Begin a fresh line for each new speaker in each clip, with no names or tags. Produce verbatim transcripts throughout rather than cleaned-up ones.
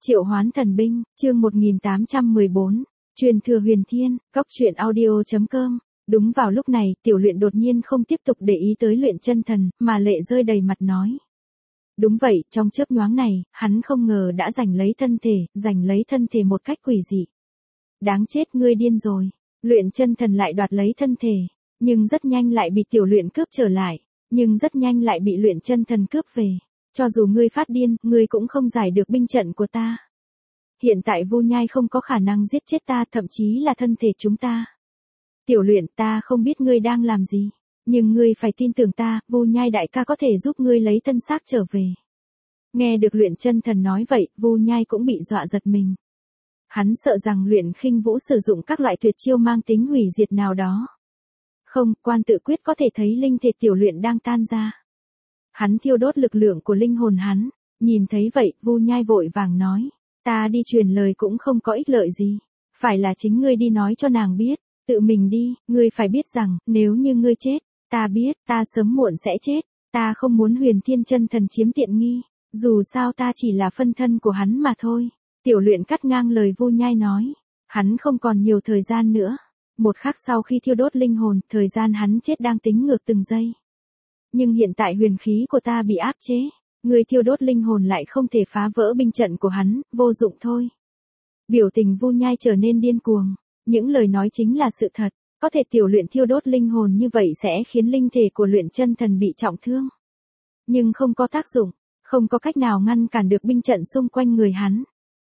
Triệu hoán thần binh, chương một nghìn tám trăm mười bốn, truyền thừa huyền thiên, cốc truyện audio chấm com. Đúng vào lúc này, tiểu luyện đột nhiên không tiếp tục để ý tới luyện chân thần, mà lệ rơi đầy mặt nói. Đúng vậy, trong chớp nhoáng này, hắn không ngờ đã giành lấy thân thể, giành lấy thân thể một cách quỷ dị. Đáng chết, ngươi điên rồi. Luyện chân thần lại đoạt lấy thân thể, nhưng rất nhanh lại bị tiểu luyện cướp trở lại, nhưng rất nhanh lại bị luyện chân thần cướp về. Cho dù ngươi phát điên, ngươi cũng không giải được binh trận của ta. Hiện tại Vu Nhai không có khả năng giết chết ta, thậm chí là thân thể chúng ta. Tiểu luyện, ta không biết ngươi đang làm gì, nhưng ngươi phải tin tưởng ta, Vu Nhai đại ca có thể giúp ngươi lấy thân xác trở về. Nghe được luyện chân thần nói vậy, Vu Nhai cũng bị dọa giật mình. Hắn sợ rằng luyện khinh vũ sử dụng các loại tuyệt chiêu mang tính hủy diệt nào đó. Không, quan tự quyết có thể thấy linh thể tiểu luyện đang tan ra. Hắn thiêu đốt lực lượng của linh hồn hắn, nhìn thấy vậy, Vu Nhai vội vàng nói, ta đi truyền lời cũng không có ích lợi gì, phải là chính ngươi đi nói cho nàng biết, tự mình đi, ngươi phải biết rằng, nếu như ngươi chết, ta biết, ta sớm muộn sẽ chết, ta không muốn huyền thiên chân thần chiếm tiện nghi, dù sao ta chỉ là phân thân của hắn mà thôi. Tiểu luyện cắt ngang lời Vu Nhai nói, hắn không còn nhiều thời gian nữa, một khắc sau khi thiêu đốt linh hồn, thời gian hắn chết đang tính ngược từng giây. Nhưng hiện tại huyền khí của ta bị áp chế, người thiêu đốt linh hồn lại không thể phá vỡ binh trận của hắn, vô dụng thôi. Biểu tình Vu Nhai trở nên điên cuồng, những lời nói chính là sự thật, có thể tiểu luyện thiêu đốt linh hồn như vậy sẽ khiến linh thể của luyện chân thần bị trọng thương. Nhưng không có tác dụng, không có cách nào ngăn cản được binh trận xung quanh người hắn.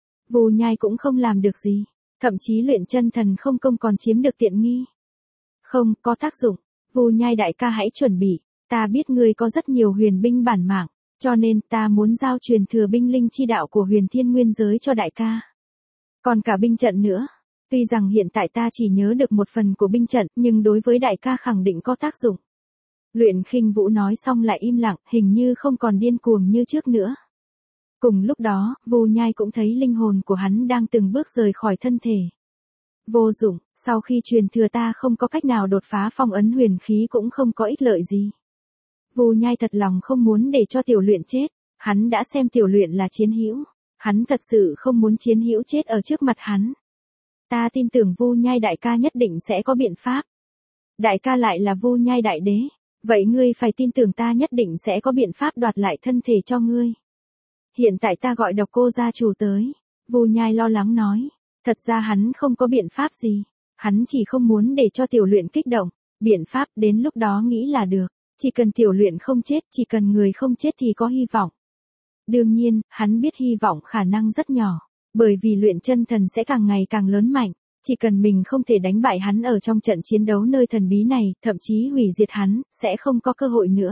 Vu Nhai cũng không làm được gì, thậm chí luyện chân thần không công còn chiếm được tiện nghi. Không có tác dụng, Vu Nhai đại ca hãy chuẩn bị. Ta biết ngươi có rất nhiều huyền binh bản mạng, cho nên ta muốn giao truyền thừa binh linh chi đạo của huyền thiên nguyên giới cho đại ca. Còn cả binh trận nữa, tuy rằng hiện tại ta chỉ nhớ được một phần của binh trận, nhưng đối với đại ca khẳng định có tác dụng. Luyện khinh vũ nói xong lại im lặng, hình như không còn điên cuồng như trước nữa. Cùng lúc đó, Vu Nhai cũng thấy linh hồn của hắn đang từng bước rời khỏi thân thể. Vô dụng, sau khi truyền thừa ta không có cách nào đột phá phong ấn huyền khí cũng không có ích lợi gì. Vu Nhai thật lòng không muốn để cho tiểu luyện chết, hắn đã xem tiểu luyện là chiến hữu, hắn thật sự không muốn chiến hữu chết ở trước mặt hắn. Ta tin tưởng Vu Nhai đại ca nhất định sẽ có biện pháp. Đại ca lại là Vu Nhai đại đế, vậy ngươi phải tin tưởng ta nhất định sẽ có biện pháp đoạt lại thân thể cho ngươi. Hiện tại ta gọi Độc Cô gia chủ tới, Vu Nhai lo lắng nói, thật ra hắn không có biện pháp gì, hắn chỉ không muốn để cho tiểu luyện kích động, biện pháp đến lúc đó nghĩ là được. Chỉ cần tiểu luyện không chết, chỉ cần người không chết thì có hy vọng. Đương nhiên, hắn biết hy vọng khả năng rất nhỏ, bởi vì luyện chân thần sẽ càng ngày càng lớn mạnh, chỉ cần mình không thể đánh bại hắn ở trong trận chiến đấu nơi thần bí này, thậm chí hủy diệt hắn, sẽ không có cơ hội nữa.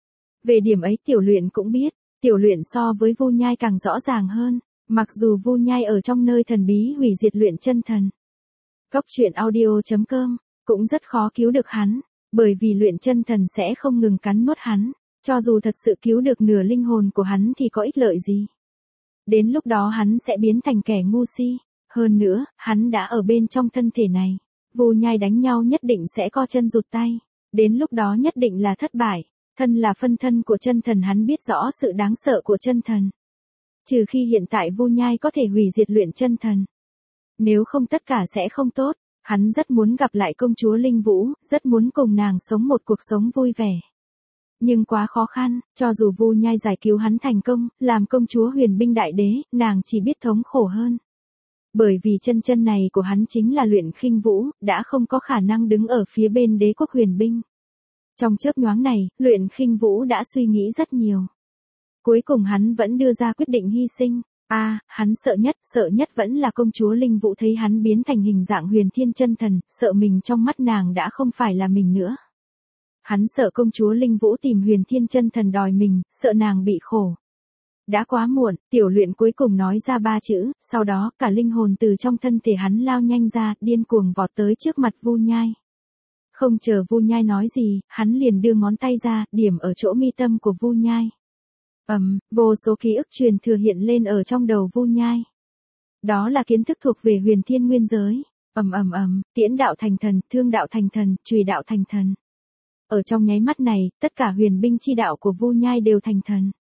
Về điểm ấy tiểu luyện cũng biết, tiểu luyện so với Vu Nhai càng rõ ràng hơn, mặc dù Vu Nhai ở trong nơi thần bí hủy diệt luyện chân thần. Cốc truyện audio chấm com, cũng rất khó cứu được hắn. Bởi vì luyện chân thần sẽ không ngừng cắn nuốt hắn, cho dù thật sự cứu được nửa linh hồn của hắn thì có ích lợi gì. Đến lúc đó hắn sẽ biến thành kẻ ngu si, hơn nữa, hắn đã ở bên trong thân thể này. Vu Nhai đánh nhau nhất định sẽ co chân rụt tay, đến lúc đó nhất định là thất bại, thân là phân thân của chân thần hắn biết rõ sự đáng sợ của chân thần. Trừ khi hiện tại Vu Nhai có thể hủy diệt luyện chân thần. Nếu không tất cả sẽ không tốt. Hắn rất muốn gặp lại công chúa Linh Vũ, rất muốn cùng nàng sống một cuộc sống vui vẻ. Nhưng quá khó khăn, cho dù Vu Nhai giải cứu hắn thành công, làm công chúa huyền binh đại đế, nàng chỉ biết thống khổ hơn. Bởi vì chân chân này của hắn chính là luyện khinh vũ, đã không có khả năng đứng ở phía bên đế quốc huyền binh. Trong chớp nhoáng này, luyện khinh vũ đã suy nghĩ rất nhiều. Cuối cùng hắn vẫn đưa ra quyết định hy sinh. A, à, hắn sợ nhất, sợ nhất vẫn là công chúa Linh Vũ thấy hắn biến thành hình dạng huyền thiên chân thần, sợ mình trong mắt nàng đã không phải là mình nữa. Hắn sợ công chúa Linh Vũ tìm huyền thiên chân thần đòi mình, sợ nàng bị khổ. Đã quá muộn, tiểu luyện cuối cùng nói ra ba chữ, sau đó cả linh hồn từ trong thân thể hắn lao nhanh ra, điên cuồng vọt tới trước mặt Vu Nhai. Không chờ Vu Nhai nói gì, hắn liền đưa ngón tay ra, điểm ở chỗ mi tâm của Vu Nhai. Ầm, um, vô số ký ức truyền thừa hiện lên ở trong đầu Vu Nhai. Đó là kiến thức thuộc về huyền thiên nguyên giới. Ầm ầm ầm, tiễn đạo thành thần, thương đạo thành thần, chùy đạo thành thần. Ở trong nháy mắt này, tất cả huyền binh chi đạo của Vu Nhai đều thành thần.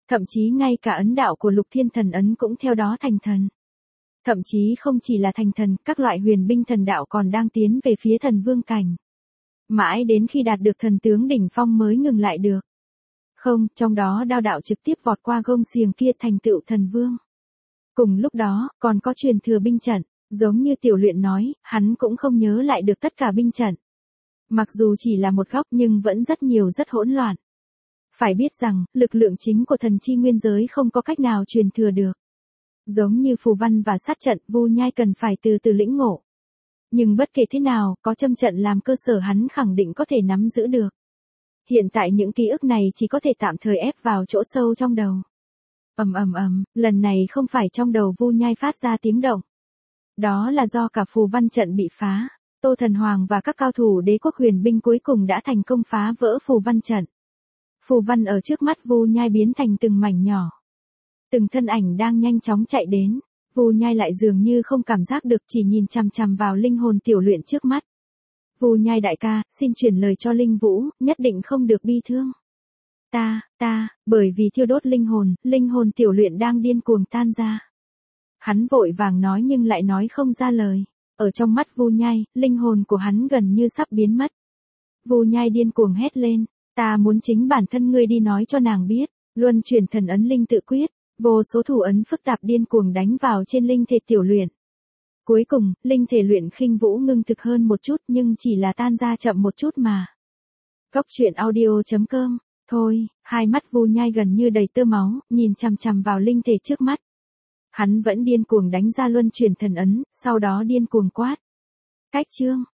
Thậm chí ngay cả ấn đạo của Lục Thiên Thần ấn cũng theo đó thành thần. Thậm chí không chỉ là thành thần, các loại huyền binh thần đạo còn đang tiến về phía thần vương cảnh. Mãi đến khi đạt được thần tướng đỉnh phong mới ngừng lại được. Không, trong đó đao đạo trực tiếp vọt qua gông xiềng kia thành tựu thần vương. Cùng lúc đó, còn có truyền thừa binh trận, giống như Tiểu Luyện nói, hắn cũng không nhớ lại được tất cả binh trận. Mặc dù chỉ là một góc nhưng vẫn rất nhiều rất hỗn loạn. Phải biết rằng, lực lượng chính của thần chi nguyên giới không có cách nào truyền thừa được. Giống như phù văn và sát trận, Vu Nhai cần phải từ từ lĩnh ngộ. Nhưng bất kể thế nào, có châm trận làm cơ sở hắn khẳng định có thể nắm giữ được. Hiện tại những ký ức này chỉ có thể tạm thời ép vào chỗ sâu trong đầu. Ầm ầm ầm, lần này không phải trong đầu Vu Nhai phát ra tiếng động. Đó là do cả phù văn trận bị phá. Tô Thần Hoàng và các cao thủ đế quốc huyền binh cuối cùng đã thành công phá vỡ phù văn trận. Phù văn ở trước mắt Vu Nhai biến thành từng mảnh nhỏ. Từng thân ảnh đang nhanh chóng chạy đến. Vu Nhai lại dường như không cảm giác được, chỉ nhìn chằm chằm vào linh hồn Tiểu Luyện trước mắt. Vu Nhai đại ca, xin truyền lời cho Linh Vũ, nhất định không được bi thương. Ta, ta, bởi vì thiêu đốt linh hồn, linh hồn Tiểu Luyện đang điên cuồng tan ra. Hắn vội vàng nói nhưng lại nói không ra lời. Ở trong mắt Vu Nhai, linh hồn của hắn gần như sắp biến mất. Vu Nhai điên cuồng hét lên, ta muốn chính bản thân ngươi đi nói cho nàng biết. Luân chuyển thần ấn linh tự quyết, vô số thủ ấn phức tạp điên cuồng đánh vào trên linh thể Tiểu Luyện. Cuối cùng, linh thể Luyện Khinh Vũ ngưng thực hơn một chút nhưng chỉ là tan ra chậm một chút mà. Cốc truyện audio chấm com. Thôi, hai mắt Vu Nhai gần như đầy tơ máu, nhìn chằm chằm vào linh thể trước mắt. Hắn vẫn điên cuồng đánh ra luân chuyển thần ấn, sau đó điên cuồng quát. Cách chương.